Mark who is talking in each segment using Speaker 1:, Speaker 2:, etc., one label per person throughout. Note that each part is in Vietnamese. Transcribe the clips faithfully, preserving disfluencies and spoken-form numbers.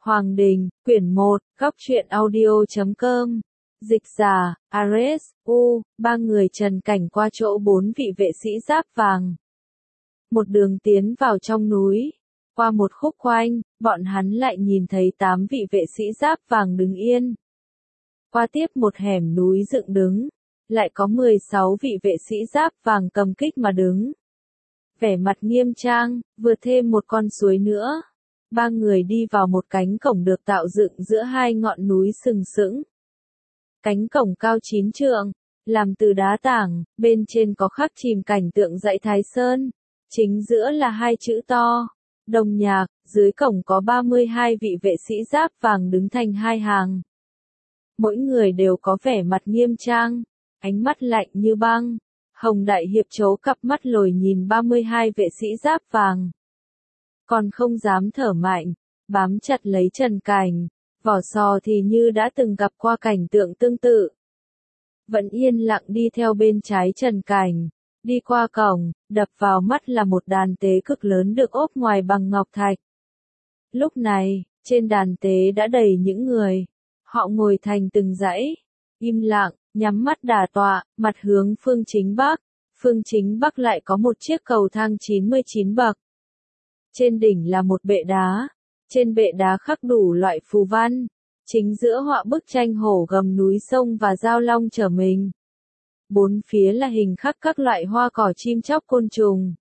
Speaker 1: Hoàng Đình, quyển một, góc truyện audio chấm com. Dịch giả, Ares, U, ba người trần cảnh qua chỗ bốn vị vệ sĩ giáp vàng. Một đường tiến vào trong núi. Qua một khúc khoanh, bọn hắn lại nhìn thấy tám vị vệ sĩ giáp vàng đứng yên. Qua tiếp một hẻm núi dựng đứng, lại có mười sáu vị vệ sĩ giáp vàng cầm kích mà đứng. Vẻ mặt nghiêm trang, vượt thêm một con suối nữa. Ba người đi vào một cánh cổng được tạo dựng giữa hai ngọn núi sừng sững. Cánh cổng cao chín trượng, làm từ đá tảng, bên trên có khắc chìm cảnh tượng dãy Thái Sơn. Chính giữa là hai chữ to, Đông Nhạc, dưới cổng có ba mươi hai vị vệ sĩ giáp vàng đứng thành hai hàng. Mỗi người đều có vẻ mặt nghiêm trang, ánh mắt lạnh như băng. Hồng Đại Hiệp chố cặp mắt lồi nhìn ba mươi hai vệ sĩ giáp vàng. Còn không dám thở mạnh, bám chặt lấy Trần Cảnh, vỏ sò thì như đã từng gặp qua cảnh tượng tương tự. Vẫn yên lặng đi theo bên trái Trần Cảnh, đi qua cổng, đập vào mắt là một đàn tế cực lớn được ốp ngoài bằng ngọc thạch. Lúc này, trên đàn tế đã đầy những người, họ ngồi thành từng dãy, im lặng, nhắm mắt đả tọa, mặt hướng phương chính bắc. Phương chính bắc lại có một chiếc cầu thang chín mươi chín bậc. Trên đỉnh là một bệ đá, trên bệ đá khắc đủ loại phù văn, chính giữa họa bức tranh hổ gầm núi sông và giao long chở mình. Bốn phía là hình khắc các loại hoa cỏ chim chóc côn trùng.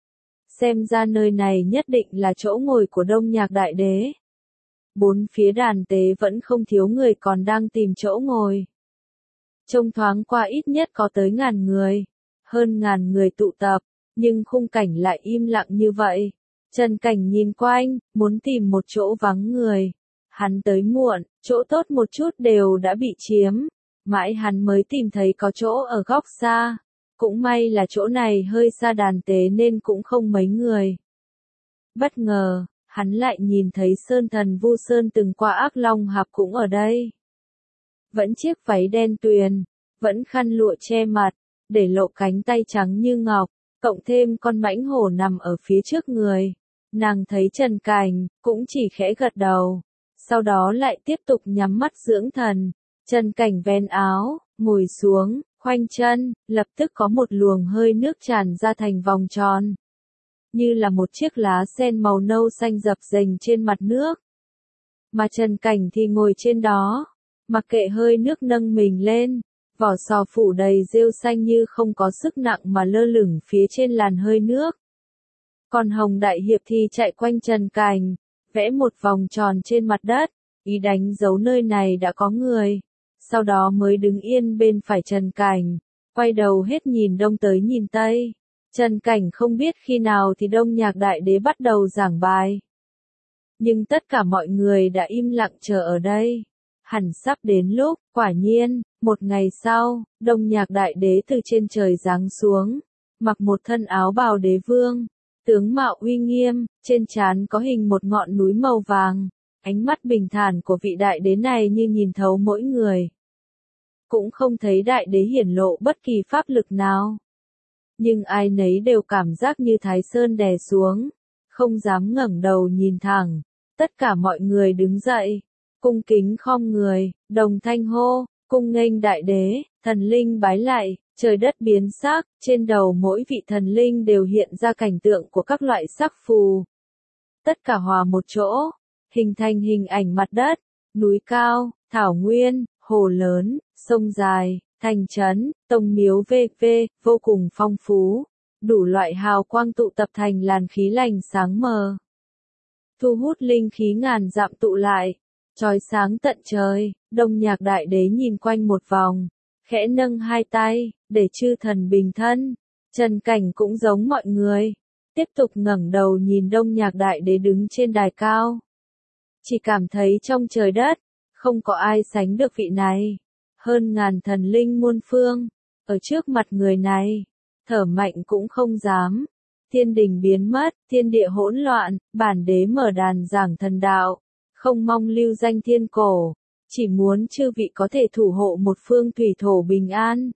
Speaker 1: Xem ra nơi này nhất định là chỗ ngồi của Đông Nhạc Đại Đế. Bốn phía đàn tế vẫn không thiếu người còn đang tìm chỗ ngồi. Trông thoáng qua ít nhất có tới ngàn người, hơn ngàn người tụ tập, nhưng khung cảnh lại im lặng như vậy. Trần Cảnh nhìn quanh, muốn tìm một chỗ vắng người. Hắn tới muộn, chỗ tốt một chút đều đã bị chiếm. Mãi hắn mới tìm thấy có chỗ ở góc xa. Cũng may là chỗ này hơi xa đàn tế nên cũng không mấy người. Bất ngờ, hắn lại nhìn thấy Sơn Thần Vu Sơn từng qua Ác Long Hạp cũng ở đây. Vẫn chiếc váy đen tuyền, vẫn khăn lụa che mặt, để lộ cánh tay trắng như ngọc, cộng thêm con mãnh hổ nằm ở phía trước người. Nàng thấy Trần Cảnh, cũng chỉ khẽ gật đầu, sau đó lại tiếp tục nhắm mắt dưỡng thần. Trần Cảnh vén áo, ngồi xuống, khoanh chân, lập tức có một luồng hơi nước tràn ra thành vòng tròn. Như là một chiếc lá sen màu nâu xanh dập dềnh trên mặt nước. Mà Trần Cảnh thì ngồi trên đó, mặc kệ hơi nước nâng mình lên, vỏ sò phủ đầy rêu xanh như không có sức nặng mà lơ lửng phía trên làn hơi nước. Còn Hồng Đại Hiệp thì chạy quanh Trần Cảnh, vẽ một vòng tròn trên mặt đất, ý đánh dấu nơi này đã có người. Sau đó mới đứng yên bên phải Trần Cảnh, quay đầu hết nhìn đông tới nhìn tây. Trần Cảnh không biết khi nào thì Đông Nhạc Đại Đế bắt đầu giảng bài. Nhưng tất cả mọi người đã im lặng chờ ở đây. Hẳn sắp đến lúc, quả nhiên, một ngày sau, Đông Nhạc Đại Đế từ trên trời giáng xuống, mặc một thân áo bào đế vương, tướng mạo uy nghiêm, trên trán có hình một ngọn núi màu vàng, ánh mắt bình thản của vị đại đế này như nhìn thấu mỗi người. Cũng không thấy đại đế hiển lộ bất kỳ pháp lực nào. Nhưng ai nấy đều cảm giác như Thái Sơn đè xuống, không dám ngẩng đầu nhìn thẳng. Tất cả mọi người đứng dậy, cung kính khom người, đồng thanh hô, cung nghênh đại đế, thần linh bái lạy, trời đất biến sắc, trên đầu mỗi vị thần linh đều hiện ra cảnh tượng của các loại sắc phù. Tất cả hòa một chỗ, hình thành hình ảnh mặt đất, núi cao, thảo nguyên, hồ lớn, sông dài, thành trấn, tông miếu vân vân, vô cùng phong phú, đủ loại hào quang tụ tập thành làn khí lành sáng mờ. Thu hút linh khí ngàn dặm tụ lại, chói sáng tận trời. Đông Nhạc Đại Đế nhìn quanh một vòng, khẽ nâng hai tay, để chư thần bình thân. Trần Cảnh cũng giống mọi người, tiếp tục ngẩng đầu nhìn Đông Nhạc Đại Đế đứng trên đài cao. Chỉ cảm thấy trong trời đất, không có ai sánh được vị này. Hơn ngàn thần linh muôn phương, ở trước mặt người này, thở mạnh cũng không dám. Thiên đình biến mất, thiên địa hỗn loạn, bản đế mở đàn giảng thần đạo, không mong lưu danh thiên cổ, chỉ muốn chư vị có thể thủ hộ một phương thủy thổ bình an.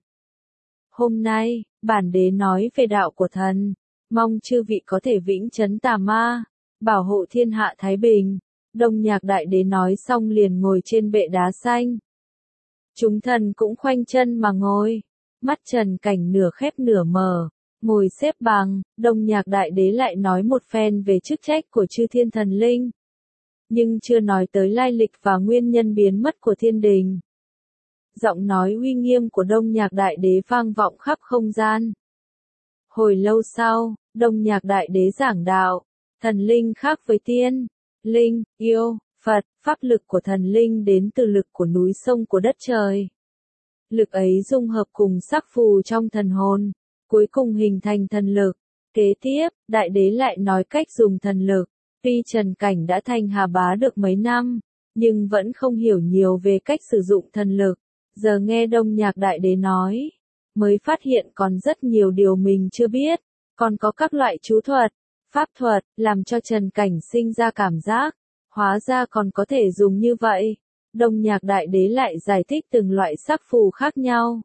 Speaker 1: Hôm nay, bản đế nói về đạo của thần, mong chư vị có thể vĩnh trấn tà ma, bảo hộ thiên hạ thái bình. Đông Nhạc Đại Đế nói xong liền ngồi trên bệ đá xanh. Chúng thần cũng khoanh chân mà ngồi, mắt Trần Cảnh nửa khép nửa mở, ngồi xếp bằng. Đông Nhạc Đại Đế lại nói một phen về chức trách của chư thiên thần linh, nhưng chưa nói tới lai lịch và nguyên nhân biến mất của thiên đình. Giọng nói uy nghiêm của Đông Nhạc Đại Đế vang vọng khắp không gian. Hồi lâu sau, Đông Nhạc Đại Đế giảng đạo, thần linh khác với tiên, linh, yêu, Phật, pháp lực của thần linh đến từ lực của núi sông của đất trời. Lực ấy dung hợp cùng sắc phù trong thần hồn, cuối cùng hình thành thần lực. Kế tiếp, Đại Đế lại nói cách dùng thần lực. Tuy Trần Cảnh đã thành Hà Bá được mấy năm, nhưng vẫn không hiểu nhiều về cách sử dụng thần lực. Giờ nghe Đông Nhạc Đại Đế nói, mới phát hiện còn rất nhiều điều mình chưa biết, còn có các loại chú thuật, pháp thuật, làm cho Trần Cảnh sinh ra cảm giác, hóa ra còn có thể dùng như vậy. Đông Nhạc Đại Đế lại giải thích từng loại sắc phù khác nhau,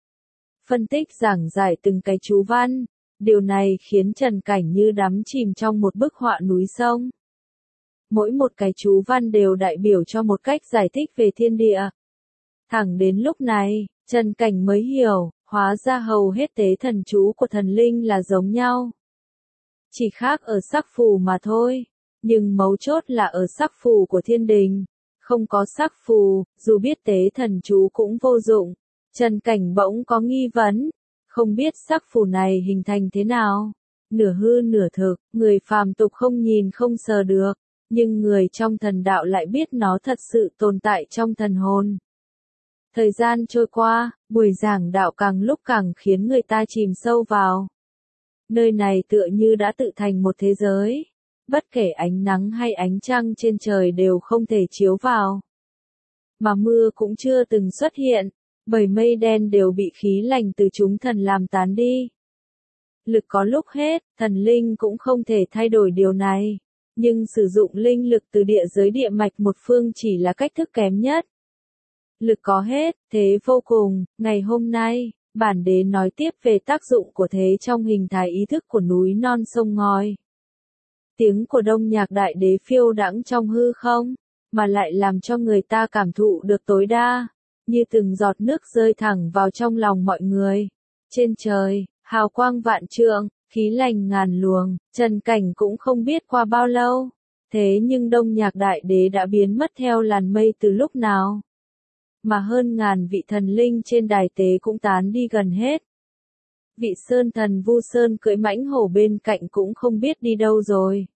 Speaker 1: phân tích giảng giải từng cái chú văn. Điều này khiến Trần Cảnh như đắm chìm trong một bức họa núi sông. Mỗi một cái chú văn đều đại biểu cho một cách giải thích về thiên địa. Thẳng đến lúc này, Trần Cảnh mới hiểu, hóa ra hầu hết tế thần chú của thần linh là giống nhau. Chỉ khác ở sắc phù mà thôi, nhưng mấu chốt là ở sắc phù của thiên đình. Không có sắc phù, dù biết tế thần chú cũng vô dụng. Trần Cảnh bỗng có nghi vấn, không biết sắc phù này hình thành thế nào. Nửa hư nửa thực, người phàm tục không nhìn không sờ được, nhưng người trong thần đạo lại biết nó thật sự tồn tại trong thần hồn. Thời gian trôi qua, buổi giảng đạo càng lúc càng khiến người ta chìm sâu vào. Nơi này tựa như đã tự thành một thế giới. Bất kể ánh nắng hay ánh trăng trên trời đều không thể chiếu vào. Mà mưa cũng chưa từng xuất hiện, bởi mây đen đều bị khí lạnh từ chúng thần làm tán đi. Lực có lúc hết, thần linh cũng không thể thay đổi điều này. Nhưng sử dụng linh lực từ địa giới địa mạch một phương chỉ là cách thức kém nhất. Lực có hết, thế vô cùng. Ngày hôm nay, bản đế nói tiếp về tác dụng của thế trong hình thái ý thức của núi non sông ngòi. Tiếng của Đông Nhạc Đại Đế phiêu đãng trong hư không, mà lại làm cho người ta cảm thụ được tối đa, như từng giọt nước rơi thẳng vào trong lòng mọi người. Trên trời, hào quang vạn trượng, khí lành ngàn luồng, Trần Cảnh cũng không biết qua bao lâu. Thế nhưng Đông Nhạc Đại Đế đã biến mất theo làn mây từ lúc nào. Mà hơn ngàn vị thần linh trên đài tế cũng tán đi gần hết. Vị sơn thần Vu Sơn cưỡi mãnh hổ bên cạnh cũng không biết đi đâu rồi.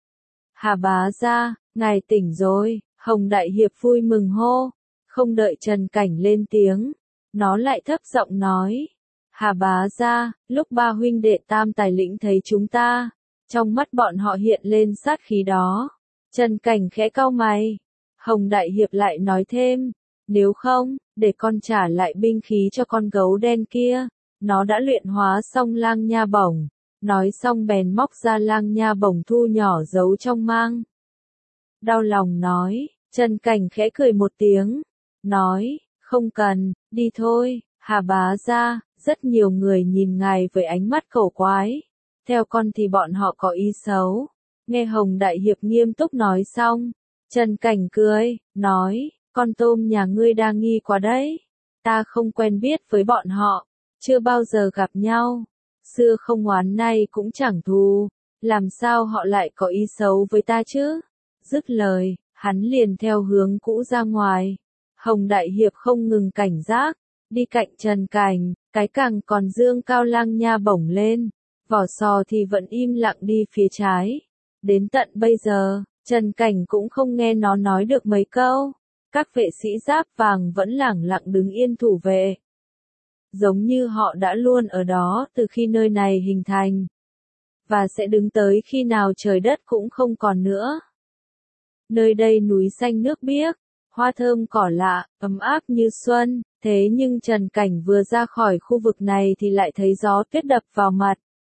Speaker 1: Hà Bá gia, ngài tỉnh rồi, Hồng Đại Hiệp vui mừng hô. Không đợi Trần Cảnh lên tiếng, nó lại thấp giọng nói. Hà Bá gia, lúc ba huynh đệ tam tài lĩnh thấy chúng ta, trong mắt bọn họ hiện lên sát khí đó. Trần Cảnh khẽ cau mày. Hồng Đại Hiệp lại nói thêm, nếu không, để con trả lại binh khí cho con gấu đen kia. Nó đã luyện hóa xong lang nha bổng. Nói xong bèn móc ra lang nha bổng thu nhỏ giấu trong mang. Đau lòng nói, Trần Cảnh khẽ cười một tiếng. Nói, không cần, đi thôi, Hà Bá gia, rất nhiều người nhìn ngài với ánh mắt cổ quái. Theo con thì bọn họ có ý xấu. Nghe Hồng Đại Hiệp nghiêm túc nói xong, Trần Cảnh cười, nói, con tôm nhà ngươi đang nghi quá đấy. Ta không quen biết với bọn họ, chưa bao giờ gặp nhau. Xưa không oán nay cũng chẳng thù, làm sao họ lại có ý xấu với ta chứ? Dứt lời, hắn liền theo hướng cũ ra ngoài. Hồng Đại Hiệp không ngừng cảnh giác, đi cạnh Trần Cảnh, cái càng còn dương cao lang nha bổng lên, vỏ sò thì vẫn im lặng đi phía trái. Đến tận bây giờ, Trần Cảnh cũng không nghe nó nói được mấy câu. Các vệ sĩ giáp vàng vẫn lẳng lặng đứng yên thủ vệ. Giống như họ đã luôn ở đó từ khi nơi này hình thành. Và sẽ đứng tới khi nào trời đất cũng không còn nữa. Nơi đây núi xanh nước biếc, hoa thơm cỏ lạ, ấm áp như xuân. Thế nhưng Trần Cảnh vừa ra khỏi khu vực này thì lại thấy gió tuyết đập vào mặt.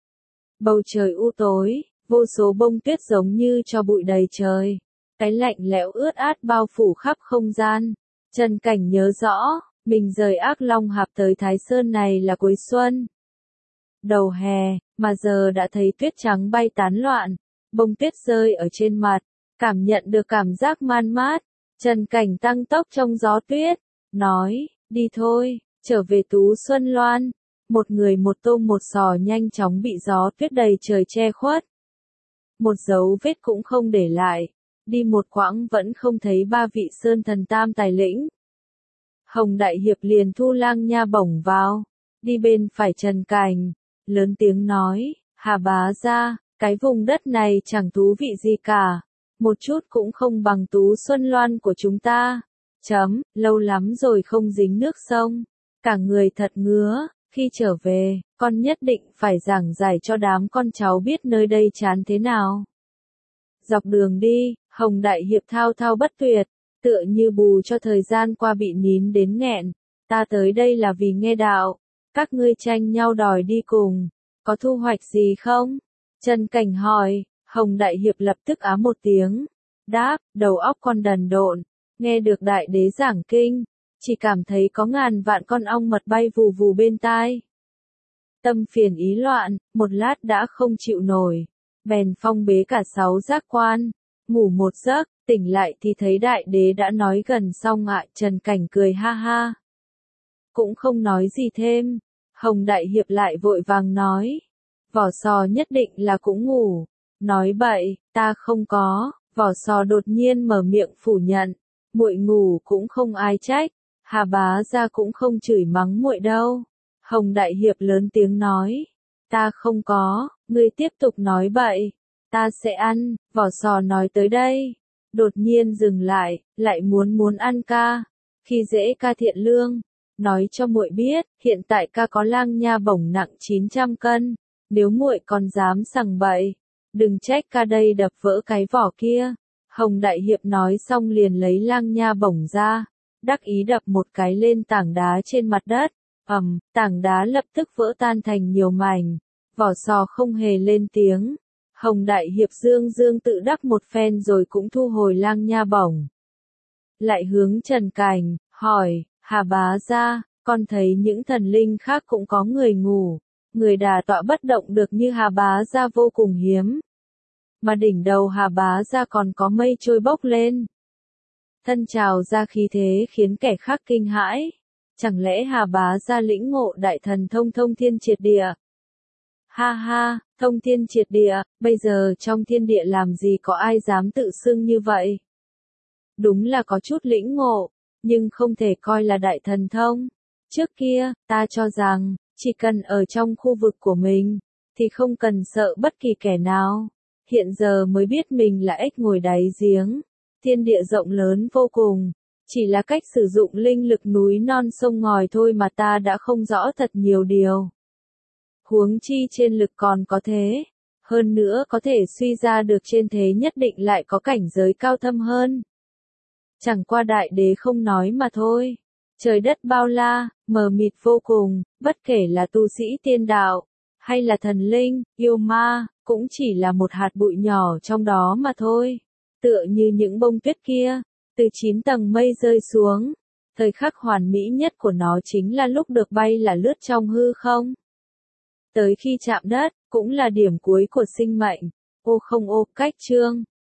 Speaker 1: Bầu trời u tối, vô số bông tuyết giống như cho bụi đầy trời. Cái lạnh lẽo ướt át bao phủ khắp không gian. Trần Cảnh nhớ rõ, mình rời Ác Long Hạp tới Thái Sơn này là cuối xuân. Đầu hè, mà giờ đã thấy tuyết trắng bay tán loạn, bông tuyết rơi ở trên mặt. cảm nhận được cảm giác man mát, Trần Cảnh tăng tốc trong gió tuyết, nói, đi thôi, trở về Tú Xuân Loan. Một người một tôm một sò nhanh chóng bị gió tuyết đầy trời che khuất. Một dấu vết cũng không để lại, đi một quãng vẫn không thấy ba vị sơn thần tam tài lĩnh. Hồng Đại Hiệp liền thu Lang Nha Bổng vào, đi bên phải Trần Cảnh, lớn tiếng nói, Hà bá gia, cái vùng đất này chẳng thú vị gì cả, một chút cũng không bằng Tú Xuân Loan của chúng ta. Chấm, lâu lắm rồi không dính nước sông, cả người thật ngứa, khi trở về, con nhất định phải giảng giải cho đám con cháu biết nơi đây chán thế nào. Dọc đường đi, Hồng Đại Hiệp thao thao bất tuyệt, tựa như bù cho thời gian qua bị nín đến nghẹn, ta tới đây là vì nghe đạo, các ngươi tranh nhau đòi đi cùng, có thu hoạch gì không? Trần Cảnh hỏi, Hồng Đại Hiệp lập tức á một tiếng, đáp, đầu óc con đần độn, nghe được đại đế giảng kinh, chỉ cảm thấy có ngàn vạn con ong mật bay vù vù bên tai. Tâm phiền ý loạn, một lát đã không chịu nổi, bèn phong bế cả sáu giác quan, ngủ một giấc, tỉnh lại thì thấy đại đế đã nói gần xong ạ. Trần Cảnh cười ha ha, cũng không nói gì thêm. Hồng Đại Hiệp lại vội vàng nói, Vỏ Sò nhất định là cũng ngủ. Nói bậy, ta không có. Vỏ Sò đột nhiên mở miệng phủ nhận, muội ngủ cũng không ai trách, Hà bá gia cũng không chửi mắng muội đâu. Hồng Đại Hiệp lớn tiếng nói, ta không có, ngươi tiếp tục nói bậy, ta sẽ ăn. Vỏ Sò nói tới đây, đột nhiên dừng lại, lại muốn muốn ăn ca. Khi dễ ca thiện lương, nói cho muội biết, hiện tại ca có Lang Nha Bổng nặng chín trăm cân, nếu muội còn dám sằng bậy, đừng trách ca đây đập vỡ cái vỏ kia. Hồng Đại Hiệp nói xong liền lấy Lang Nha Bổng ra, đắc ý đập một cái lên tảng đá trên mặt đất, ầm, um, tảng đá lập tức vỡ tan thành nhiều mảnh. Vỏ Sò không hề lên tiếng. Hồng Đại Hiệp dương dương tự đắc một phen rồi cũng thu hồi Lang Nha Bổng. Lại hướng Trần Cảnh, hỏi, Hà bá gia, con thấy những thần linh khác cũng có người ngủ, người đà tọa bất động được như Hà bá gia vô cùng hiếm. Mà đỉnh đầu Hà bá gia còn có mây trôi bốc lên. Thân trào ra khí thế khiến kẻ khác kinh hãi. Chẳng lẽ Hà bá gia lĩnh ngộ đại thần thông thông thiên triệt địa? Ha ha, thông thiên triệt địa, bây giờ trong thiên địa làm gì có ai dám tự xưng như vậy? Đúng là có chút lĩnh ngộ, nhưng không thể coi là đại thần thông. Trước kia, ta cho rằng, chỉ cần ở trong khu vực của mình, thì không cần sợ bất kỳ kẻ nào. Hiện giờ mới biết mình là ếch ngồi đáy giếng. Thiên địa rộng lớn vô cùng, chỉ là cách sử dụng linh lực núi non sông ngòi thôi mà ta đã không rõ thật nhiều điều. Huống chi trên lực còn có thế, hơn nữa có thể suy ra được trên thế nhất định lại có cảnh giới cao thâm hơn. Chẳng qua đại đế không nói mà thôi. Trời đất bao la, mờ mịt vô cùng, bất kể là tu sĩ tiên đạo, hay là thần linh, yêu ma, cũng chỉ là một hạt bụi nhỏ trong đó mà thôi. Tựa như những bông tuyết kia, từ chín tầng mây rơi xuống, thời khắc hoàn mỹ nhất của nó chính là lúc được bay là lướt trong hư không. Tới khi chạm đất, cũng là điểm cuối của sinh mệnh. Ô không ô, cách chương.